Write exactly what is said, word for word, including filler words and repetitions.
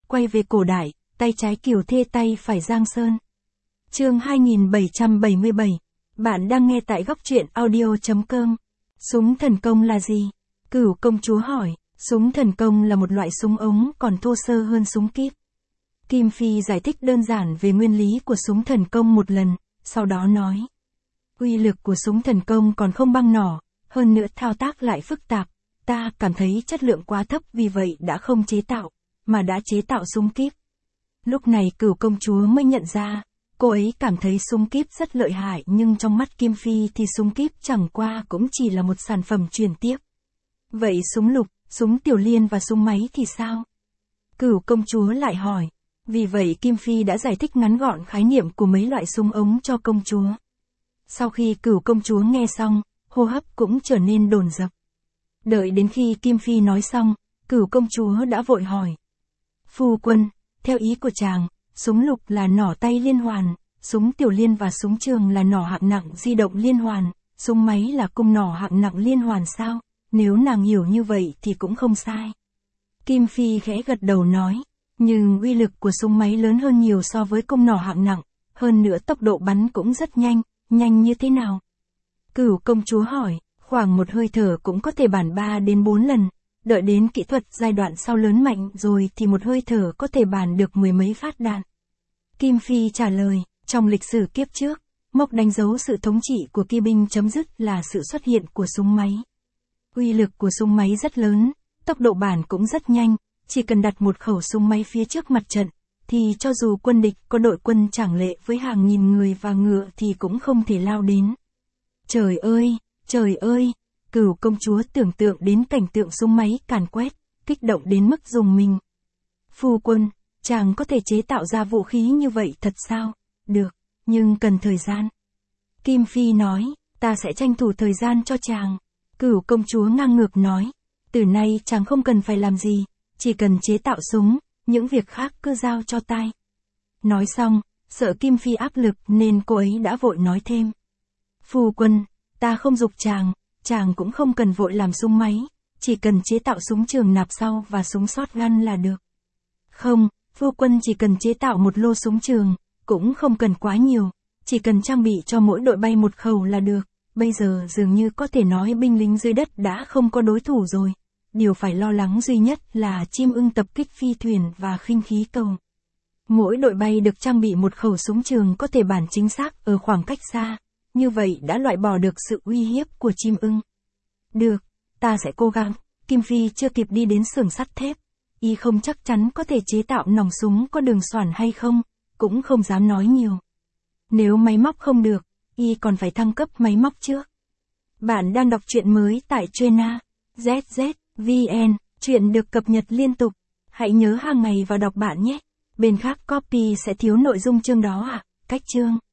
quay về cổ đại, tay trái Kiều Thê tay phải Giang Sơn. Chương hai nghìn bảy trăm bảy mươi bảy. Bạn đang nghe tại góc truyện audio chấm com. Súng thần công là gì? Cửu công chúa hỏi. Súng thần công là một loại súng ống còn thô sơ hơn súng kíp. Kim Phi giải thích đơn giản về nguyên lý của súng thần công một lần, sau đó nói. Uy lực của súng thần công còn không bằng nỏ, hơn nữa thao tác lại phức tạp. Ta cảm thấy chất lượng quá thấp vì vậy đã không chế tạo, mà đã chế tạo súng kíp. Lúc này Cửu công chúa mới nhận ra, cô ấy cảm thấy súng kíp rất lợi hại nhưng trong mắt Kim Phi thì súng kíp chẳng qua cũng chỉ là một sản phẩm truyền tiếp. Vậy súng lục, súng tiểu liên và súng máy thì sao? Cửu công chúa lại hỏi. Vì vậy Kim Phi đã giải thích ngắn gọn khái niệm của mấy loại súng ống cho công chúa. Sau khi Cửu công chúa nghe xong, hô hấp cũng trở nên dồn dập. Đợi đến khi Kim Phi nói xong, Cửu công chúa đã vội hỏi. Phu quân, theo ý của chàng, súng lục là nỏ tay liên hoàn, súng tiểu liên và súng trường là nỏ hạng nặng di động liên hoàn, súng máy là cung nỏ hạng nặng liên hoàn sao? Nếu nàng hiểu như vậy thì cũng không sai. Kim Phi khẽ gật đầu nói. Nhưng uy lực của súng máy lớn hơn nhiều so với cung nỏ hạng nặng, hơn nữa tốc độ bắn cũng rất nhanh, nhanh như thế nào? Cửu công chúa hỏi, khoảng một hơi thở cũng có thể bản ba đến bốn lần, đợi đến kỹ thuật giai đoạn sau lớn mạnh rồi thì một hơi thở có thể bản được mười mấy phát đạn. Kim Phi trả lời, trong lịch sử kiếp trước, mốc đánh dấu sự thống trị của kỳ binh chấm dứt là sự xuất hiện của súng máy. Uy lực của súng máy rất lớn, tốc độ bản cũng rất nhanh. Chỉ cần đặt một khẩu súng máy phía trước mặt trận, thì cho dù quân địch có đội quân trảng lệ với hàng nghìn người và ngựa thì cũng không thể lao đến. Trời ơi, trời ơi, Cửu công chúa tưởng tượng đến cảnh tượng súng máy càn quét, kích động đến mức rùng mình. Phu quân, chàng có thể chế tạo ra vũ khí như vậy thật sao? Được, nhưng cần thời gian. Kim Phi nói, ta sẽ tranh thủ thời gian cho chàng. Cửu công chúa ngang ngược nói, từ nay chàng không cần phải làm gì. Chỉ cần chế tạo súng, những việc khác cứ giao cho tay. Nói xong, sợ Kim Phi áp lực nên cô ấy đã vội nói thêm. Phu quân, ta không giục chàng, chàng cũng không cần vội làm súng máy, chỉ cần chế tạo súng trường nạp sau và súng shotgun là được. Không, phu quân chỉ cần chế tạo một lô súng trường, cũng không cần quá nhiều, chỉ cần trang bị cho mỗi đội bay một khẩu là được. Bây giờ dường như có thể nói binh lính dưới đất đã không có đối thủ rồi. Điều phải lo lắng duy nhất là chim ưng tập kích phi thuyền và khinh khí cầu. Mỗi đội bay được trang bị một khẩu súng trường có thể bắn chính xác ở khoảng cách xa, như vậy đã loại bỏ được sự uy hiếp của chim ưng. Được, ta sẽ cố gắng. Kim Phi chưa kịp đi đến xưởng sắt thép, y không chắc chắn có thể chế tạo nòng súng có đường xoản hay không, cũng không dám nói nhiều. Nếu máy móc không được, y còn phải thăng cấp máy móc trước. Bạn đang đọc truyện mới tại Trena, zet zet vê en, chuyện được cập nhật liên tục. Hãy nhớ hàng ngày vào đọc bạn nhé. Bên khác copy sẽ thiếu nội dung chương đó à? Cách chương.